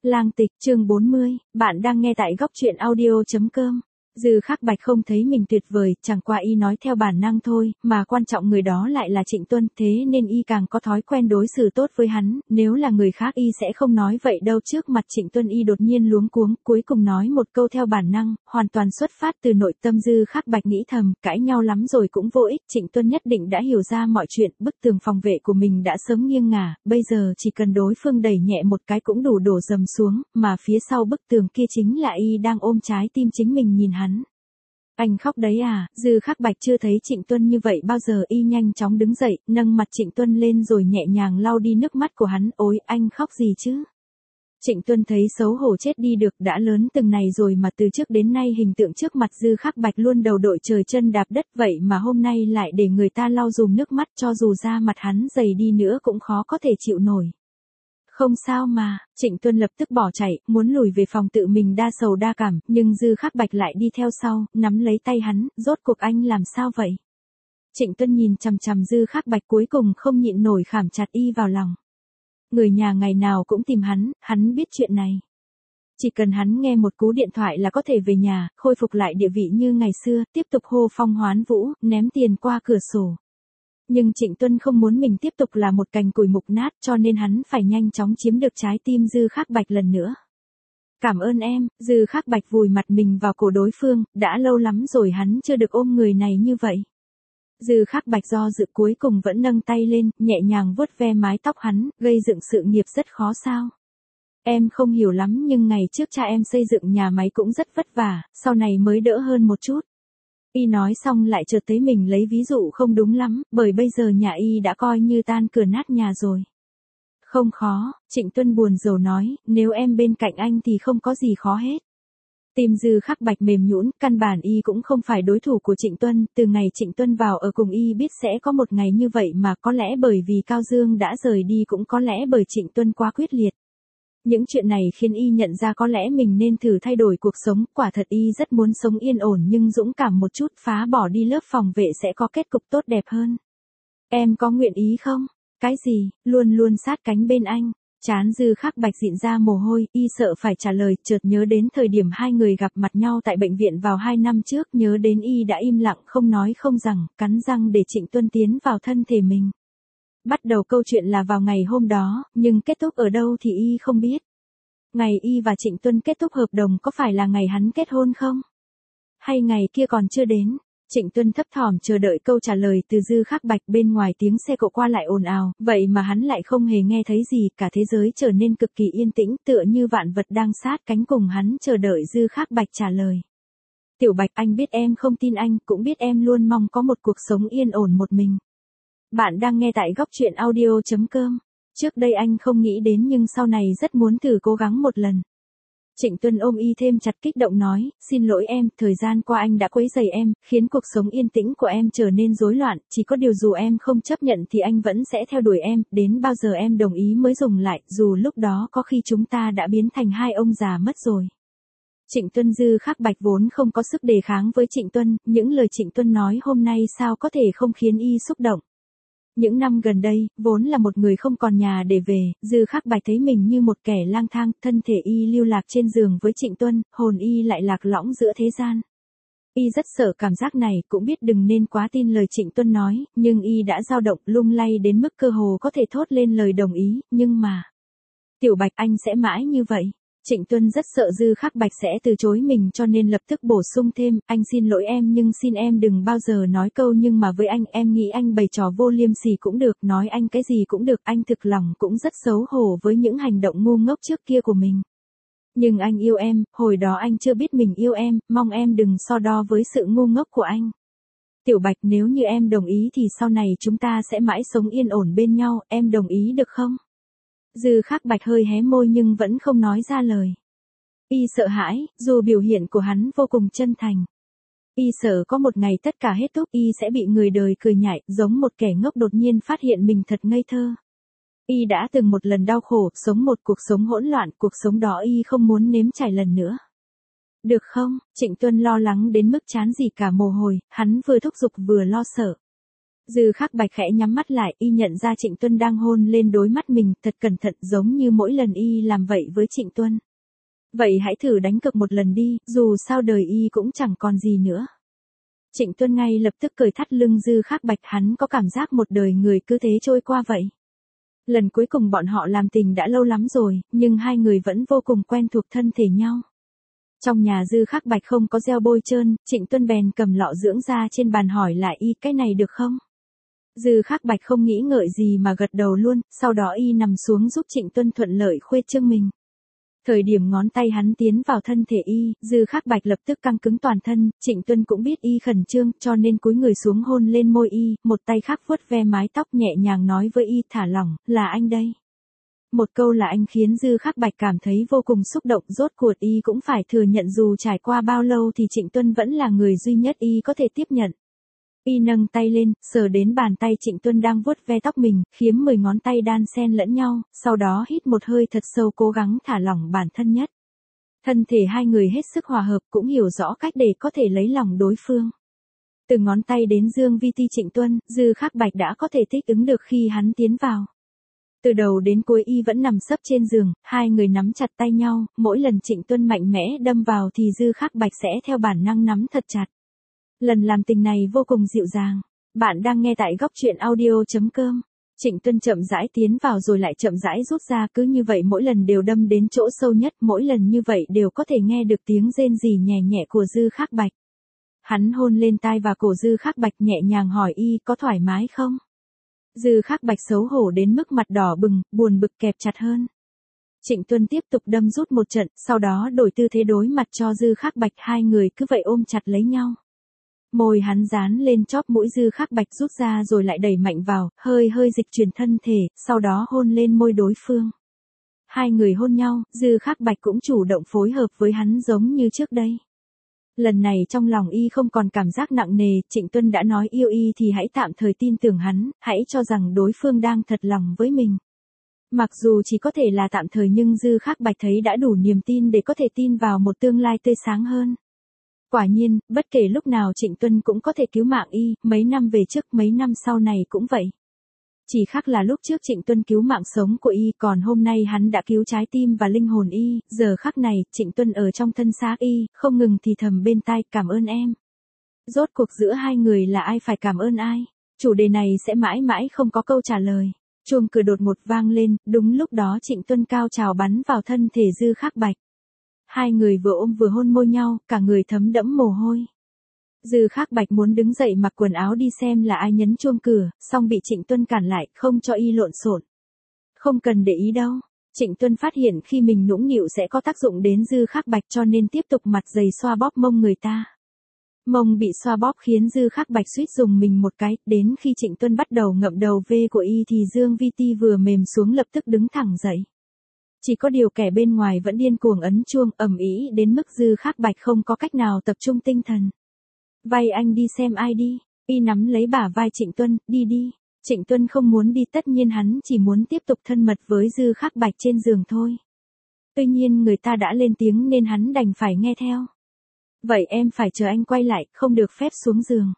Lang tịch, chương 40, bạn đang nghe tại góc truyện audio.com. Dư Khắc Bạch không thấy mình tuyệt vời, chẳng qua y nói theo bản năng thôi, mà quan trọng người đó lại là Trịnh Tuân, thế nên y càng có thói quen đối xử tốt với hắn, nếu là người khác y sẽ không nói vậy đâu. Trước mặt Trịnh Tuân y đột nhiên luống cuống, cuối cùng nói một câu theo bản năng, hoàn toàn xuất phát từ nội tâm. Dư Khắc Bạch nghĩ thầm, cãi nhau lắm rồi cũng vô ích, Trịnh Tuân nhất định đã hiểu ra mọi chuyện, bức tường phòng vệ của mình đã sớm nghiêng ngả, bây giờ chỉ cần đối phương đẩy nhẹ một cái cũng đủ đổ dầm xuống, mà phía sau bức tường kia chính là y đang ôm trái tim chính mình nhìn hắn. Anh khóc đấy à? Dư Khắc Bạch chưa thấy Trịnh Tuân như vậy bao giờ, y nhanh chóng đứng dậy, nâng mặt Trịnh Tuân lên rồi nhẹ nhàng lau đi nước mắt của hắn. Ôi, anh khóc gì chứ? Trịnh Tuân thấy xấu hổ chết đi được, đã lớn từng này rồi mà từ trước đến nay hình tượng trước mặt Dư Khắc Bạch luôn đầu đội trời chân đạp đất, vậy mà hôm nay lại để người ta lau dùm nước mắt, cho dù da mặt hắn dày đi nữa cũng khó có thể chịu nổi. Không sao mà, Trịnh Tuân lập tức bỏ chạy, muốn lùi về phòng tự mình đa sầu đa cảm, nhưng Dư Khắc Bạch lại đi theo sau, nắm lấy tay hắn, rốt cuộc anh làm sao vậy? Trịnh Tuân nhìn chằm chằm Dư Khắc Bạch, cuối cùng không nhịn nổi khảm chặt y vào lòng. Người nhà ngày nào cũng tìm hắn biết chuyện này. Chỉ cần hắn nghe một cú điện thoại là có thể về nhà, khôi phục lại địa vị như ngày xưa, tiếp tục hô phong hoán vũ, ném tiền qua cửa sổ. Nhưng Trịnh Tuân không muốn mình tiếp tục là một cành củi mục nát, cho nên hắn phải nhanh chóng chiếm được trái tim Dư Khắc Bạch lần nữa. Cảm ơn em. Dư Khắc Bạch vùi mặt mình vào cổ đối phương, đã lâu lắm rồi hắn chưa được ôm người này như vậy. Dư Khắc Bạch do dự cuối cùng vẫn nâng tay lên, nhẹ nhàng vuốt ve mái tóc hắn, gây dựng sự nghiệp rất khó sao? Em không hiểu lắm nhưng ngày trước cha em xây dựng nhà máy cũng rất vất vả, sau này mới đỡ hơn một chút. Y nói xong lại chợt thấy mình lấy ví dụ không đúng lắm, bởi bây giờ nhà y đã coi như tan cửa nát nhà rồi. Không khó, Trịnh Tuân buồn rầu nói, nếu em bên cạnh anh thì không có gì khó hết. Tim Dư Khắc Bạch mềm nhũn, căn bản y cũng không phải đối thủ của Trịnh Tuân, từ ngày Trịnh Tuân vào ở cùng y biết sẽ có một ngày như vậy, mà có lẽ bởi vì Cao Dương đã rời đi, cũng có lẽ bởi Trịnh Tuân quá quyết liệt. Những chuyện này khiến y nhận ra có lẽ mình nên thử thay đổi cuộc sống, quả thật y rất muốn sống yên ổn nhưng dũng cảm một chút, phá bỏ đi lớp phòng vệ sẽ có kết cục tốt đẹp hơn. Em có nguyện ý không? Cái gì? Luôn luôn sát cánh bên anh. Trán Dư Khắc Bạch dịn ra mồ hôi, y sợ phải trả lời, chợt nhớ đến thời điểm hai người gặp mặt nhau tại bệnh viện vào 2 năm trước, nhớ đến y đã im lặng không nói không rằng, cắn răng để Trịnh Tuân tiến vào thân thể mình. Bắt đầu câu chuyện là vào ngày hôm đó, nhưng kết thúc ở đâu thì y không biết. Ngày y và Trịnh Tuân kết thúc hợp đồng có phải là ngày hắn kết hôn không? Hay ngày kia còn chưa đến? Trịnh Tuân thấp thỏm chờ đợi câu trả lời từ Dư Khắc Bạch. Bên ngoài tiếng xe cộ qua lại ồn ào, vậy mà hắn lại không hề nghe thấy gì, cả thế giới trở nên cực kỳ yên tĩnh, tựa như vạn vật đang sát cánh cùng hắn chờ đợi Dư Khắc Bạch trả lời. Tiểu Bạch, anh biết em không tin anh, cũng biết em luôn mong có một cuộc sống yên ổn một mình. Bạn đang nghe tại góc truyện audio.com. Trước đây anh không nghĩ đến nhưng sau này rất muốn thử cố gắng một lần. Trịnh Tuân ôm y thêm chặt, kích động nói, xin lỗi em, thời gian qua anh đã quấy rầy em, khiến cuộc sống yên tĩnh của em trở nên rối loạn, chỉ có điều dù em không chấp nhận thì anh vẫn sẽ theo đuổi em, đến bao giờ em đồng ý mới dừng lại, dù lúc đó có khi chúng ta đã biến thành hai ông già mất rồi. Trịnh Tuân Dư Khắc Bạch vốn không có sức đề kháng với Trịnh Tuân, những lời Trịnh Tuân nói hôm nay sao có thể không khiến y xúc động. Những năm gần đây, vốn là một người không còn nhà để về, Dư Khắc Bạch thấy mình như một kẻ lang thang, thân thể y lưu lạc trên giường với Trịnh Tuân, hồn y lại lạc lõng giữa thế gian. Y rất sợ cảm giác này, cũng biết đừng nên quá tin lời Trịnh Tuân nói, nhưng y đã dao động lung lay đến mức cơ hồ có thể thốt lên lời đồng ý, nhưng mà... Tiểu Bạch, anh sẽ mãi như vậy. Trịnh Tuân rất sợ Dư Khắc Bạch sẽ từ chối mình cho nên lập tức bổ sung thêm, anh xin lỗi em nhưng xin em đừng bao giờ nói câu nhưng mà với anh, em nghĩ anh bày trò vô liêm sỉ cũng được, nói anh cái gì cũng được, anh thực lòng cũng rất xấu hổ với những hành động ngu ngốc trước kia của mình. Nhưng anh yêu em, hồi đó anh chưa biết mình yêu em, mong em đừng so đo với sự ngu ngốc của anh. Tiểu Bạch, nếu như em đồng ý thì sau này chúng ta sẽ mãi sống yên ổn bên nhau, em đồng ý được không? Dư Khắc Bạch hơi hé môi nhưng vẫn không nói ra lời. Y sợ hãi, dù biểu hiện của hắn vô cùng chân thành. Y sợ có một ngày tất cả hết thúc, y sẽ bị người đời cười nhạo, giống một kẻ ngốc đột nhiên phát hiện mình thật ngây thơ. Y đã từng một lần đau khổ, sống một cuộc sống hỗn loạn, cuộc sống đó y không muốn nếm trải lần nữa. Được không? Trịnh Tuân lo lắng đến mức chán gì cả mồ hôi, hắn vừa thúc giục vừa lo sợ. Dư Khắc Bạch khẽ nhắm mắt lại, y nhận ra Trịnh Tuân đang hôn lên đôi mắt mình, thật cẩn thận giống như mỗi lần y làm vậy với Trịnh Tuân. Vậy hãy thử đánh cược một lần đi, dù sao đời y cũng chẳng còn gì nữa. Trịnh Tuân ngay lập tức cởi thắt lưng Dư Khắc Bạch, hắn có cảm giác một đời người cứ thế trôi qua vậy. Lần cuối cùng bọn họ làm tình đã lâu lắm rồi, nhưng hai người vẫn vô cùng quen thuộc thân thể nhau. Trong nhà Dư Khắc Bạch không có gel bôi trơn, Trịnh Tuân bèn cầm lọ dưỡng da trên bàn hỏi lại y cái này được không? Dư Khắc Bạch không nghĩ ngợi gì mà gật đầu luôn, sau đó y nằm xuống giúp Trịnh Tuân thuận lợi khuê trương mình. Thời điểm ngón tay hắn tiến vào thân thể y, Dư Khắc Bạch lập tức căng cứng toàn thân, Trịnh Tuân cũng biết y khẩn trương, cho nên cúi người xuống hôn lên môi y, một tay khác vuốt ve mái tóc nhẹ nhàng nói với y thả lỏng, là anh đây. Một câu là anh khiến Dư Khắc Bạch cảm thấy vô cùng xúc động, rốt cuộc y cũng phải thừa nhận dù trải qua bao lâu thì Trịnh Tuân vẫn là người duy nhất y có thể tiếp nhận. Y nâng tay lên, sờ đến bàn tay Trịnh Tuân đang vuốt ve tóc mình, khiếm 10 ngón tay đan xen lẫn nhau, sau đó hít một hơi thật sâu cố gắng thả lỏng bản thân nhất. Thân thể hai người hết sức hòa hợp, cũng hiểu rõ cách để có thể lấy lòng đối phương. Từ ngón tay đến dương vi ti Trịnh Tuân, Dư Khắc Bạch đã có thể thích ứng được khi hắn tiến vào. Từ đầu đến cuối y vẫn nằm sấp trên giường, hai người nắm chặt tay nhau, mỗi lần Trịnh Tuân mạnh mẽ đâm vào thì Dư Khắc Bạch sẽ theo bản năng nắm thật chặt. Lần làm tình này vô cùng dịu dàng. Bạn đang nghe tại góc truyện audio.com. Trịnh Tuân chậm rãi tiến vào rồi lại chậm rãi rút ra, cứ như vậy mỗi lần đều đâm đến chỗ sâu nhất, mỗi lần như vậy đều có thể nghe được tiếng rên rỉ nhẹ nhẹ của Dư Khắc Bạch. Hắn hôn lên tai và cổ Dư Khắc Bạch nhẹ nhàng hỏi y có thoải mái không? Dư Khắc Bạch xấu hổ đến mức mặt đỏ bừng, buồn bực kẹp chặt hơn. Trịnh Tuân tiếp tục đâm rút một trận, sau đó đổi tư thế đối mặt cho Dư Khắc Bạch, hai người cứ vậy ôm chặt lấy nhau. Môi hắn dán lên chóp mũi Dư Khắc Bạch rút ra rồi lại đẩy mạnh vào, hơi dịch chuyển thân thể, sau đó hôn lên môi đối phương. Hai người hôn nhau, Dư Khắc Bạch cũng chủ động phối hợp với hắn giống như trước đây. Lần này trong lòng y không còn cảm giác nặng nề, Trịnh Tuân đã nói yêu y thì hãy tạm thời tin tưởng hắn, hãy cho rằng đối phương đang thật lòng với mình. Mặc dù chỉ có thể là tạm thời nhưng Dư Khắc Bạch thấy đã đủ niềm tin để có thể tin vào một tương lai tươi sáng hơn. Quả nhiên, bất kể lúc nào Trịnh Tuân cũng có thể cứu mạng y, mấy năm về trước, mấy năm sau này cũng vậy. Chỉ khác là lúc trước Trịnh Tuân cứu mạng sống của y, còn hôm nay hắn đã cứu trái tim và linh hồn y, giờ khắc này, Trịnh Tuân ở trong thân xác y, không ngừng thì thầm bên tai, cảm ơn em. Rốt cuộc giữa hai người là ai phải cảm ơn ai? Chủ đề này sẽ mãi mãi không có câu trả lời. Chuông cửa đột ngột vang lên, đúng lúc đó Trịnh Tuân cao trào bắn vào thân thể Dư Khắc Bạch. Hai người vừa ôm vừa hôn môi nhau, cả người thấm đẫm mồ hôi. Dư Khắc Bạch muốn đứng dậy mặc quần áo đi xem là ai nhấn chuông cửa, song bị Trịnh Tuân cản lại, không cho y lộn xộn. Không cần để ý đâu. Trịnh Tuân phát hiện khi mình nũng nịu sẽ có tác dụng đến Dư Khắc Bạch cho nên tiếp tục mặt dày xoa bóp mông người ta. Mông bị xoa bóp khiến Dư Khắc Bạch suýt dùng mình một cái, đến khi Trịnh Tuân bắt đầu ngậm đầu ve của y thì Dương Vi Ti vừa mềm xuống lập tức đứng thẳng dậy. Chỉ có điều kẻ bên ngoài vẫn điên cuồng ấn chuông ầm ĩ đến mức Dư Khắc Bạch không có cách nào tập trung tinh thần. Vay anh đi xem ai đi. Y nắm lấy bả vai Trịnh Tuân, đi. Trịnh Tuân không muốn đi, tất nhiên hắn chỉ muốn tiếp tục thân mật với Dư Khắc Bạch trên giường thôi. Tuy nhiên người ta đã lên tiếng nên hắn đành phải nghe theo. Vậy em phải chờ anh quay lại, không được phép xuống giường.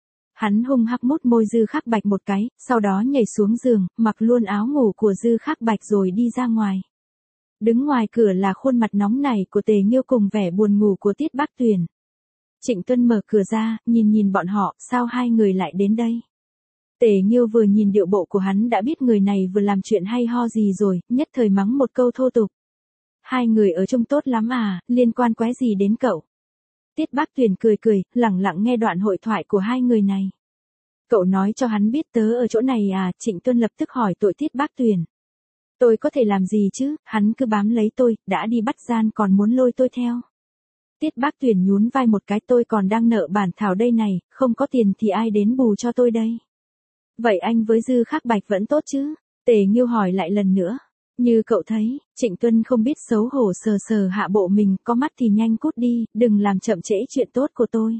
Hắn hung hăng mút môi Dư Khắc Bạch một cái, sau đó nhảy xuống giường, mặc luôn áo ngủ của Dư Khắc Bạch rồi đi ra ngoài. Đứng ngoài cửa là khuôn mặt nóng nảy của Tề Nghiêu cùng vẻ buồn ngủ của Tiết Bác Tuyền. Trịnh Tuân mở cửa ra, nhìn bọn họ, sao hai người lại đến đây? Tề Nghiêu vừa nhìn điệu bộ của hắn đã biết người này vừa làm chuyện hay ho gì rồi, nhất thời mắng một câu thô tục. Hai người ở chung tốt lắm à, liên quan quái gì đến cậu? Tiết Bác Tuyền cười, lẳng lặng nghe đoạn hội thoại của hai người này. Cậu nói cho hắn biết tớ ở chỗ này à? Trịnh Tuân lập tức hỏi tội Tiết Bác Tuyền. Tôi có thể làm gì chứ, hắn cứ bám lấy tôi, đã đi bắt gian còn muốn lôi tôi theo. Tiết Bác Tuyền nhún vai một cái, tôi còn đang nợ bản thảo đây này, không có tiền thì ai đến bù cho tôi đây. Vậy anh với Dư Khắc Bạch vẫn tốt chứ? Tề Nghiêu hỏi lại lần nữa. Như cậu thấy, Trịnh Tuân không biết xấu hổ sờ hạ bộ mình, có mắt thì nhanh cút đi, đừng làm chậm trễ chuyện tốt của tôi.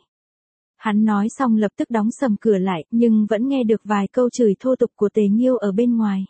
Hắn nói xong lập tức đóng sầm cửa lại, nhưng vẫn nghe được vài câu chửi thô tục của Tề Nghiêu ở bên ngoài.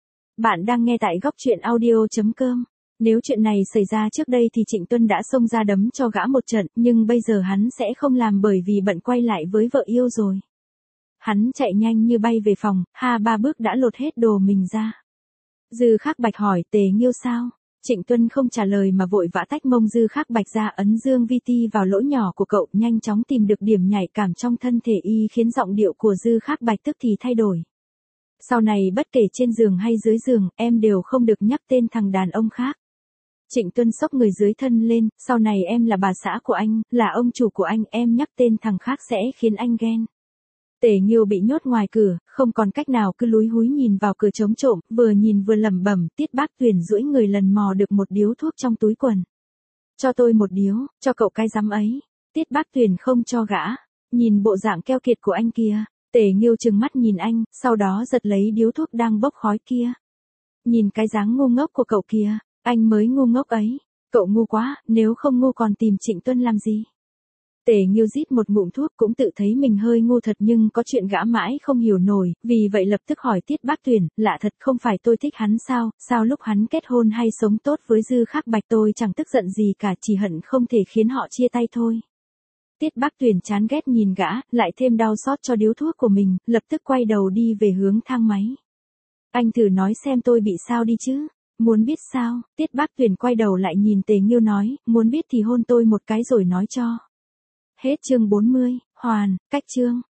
Bạn đang nghe tại góc truyện audio.com. Nếu chuyện này xảy ra trước đây thì Trịnh Tuân đã xông ra đấm cho gã một trận, nhưng bây giờ hắn sẽ không làm bởi vì bận quay lại với vợ yêu rồi. Hắn chạy nhanh như bay về phòng, 2-3 bước đã lột hết đồ mình ra. Dư Khắc Bạch hỏi Tề Nghiêu sao? Trịnh Tuân không trả lời mà vội vã tách mông Dư Khắc Bạch ra, ấn dương vi ti vào lỗ nhỏ của cậu, nhanh chóng tìm được điểm nhạy cảm trong thân thể y, khiến giọng điệu của Dư Khắc Bạch tức thì thay đổi. Sau này bất kể trên giường hay dưới giường, em đều không được nhắc tên thằng đàn ông khác. Trịnh Tuân xốc người dưới thân lên, sau này em là bà xã của anh, là ông chủ của anh, em nhắc tên thằng khác sẽ khiến anh ghen. Tề Nghiêu bị nhốt ngoài cửa, không còn cách nào cứ lúi húi nhìn vào cửa trống trộm, vừa nhìn vừa lẩm bẩm. Tiết Bác Tuyền duỗi người lần mò được một điếu thuốc trong túi quần. Cho tôi một điếu, cho cậu cái rắm ấy. Tiết Bác Tuyền không cho gã. Nhìn bộ dạng keo kiệt của anh kia, Tề Nghiêu trừng mắt nhìn anh, sau đó giật lấy điếu thuốc đang bốc khói kia. Nhìn cái dáng ngu ngốc của cậu kia, anh mới ngu ngốc ấy. Cậu ngu quá, nếu không ngu còn tìm Trịnh Tuân làm gì? Tề Nghiêu rít một ngụm thuốc, cũng tự thấy mình hơi ngu thật, nhưng có chuyện gã mãi không hiểu nổi, vì vậy lập tức hỏi Tiết Bác Tuyền, lạ thật, không phải tôi thích hắn sao, sao lúc hắn kết hôn hay sống tốt với Dư Khắc Bạch tôi chẳng tức giận gì cả, chỉ hận không thể khiến họ chia tay thôi. Tiết Bác Tuyền chán ghét nhìn gã, lại thêm đau xót cho điếu thuốc của mình, lập tức quay đầu đi về hướng thang máy. Anh thử nói xem tôi bị sao đi chứ? Muốn biết sao? Tiết Bác Tuyền quay đầu lại nhìn Tề Nghiêu nói, muốn biết thì hôn tôi một cái rồi nói cho. Hết chương 40, hoàn, cách chương.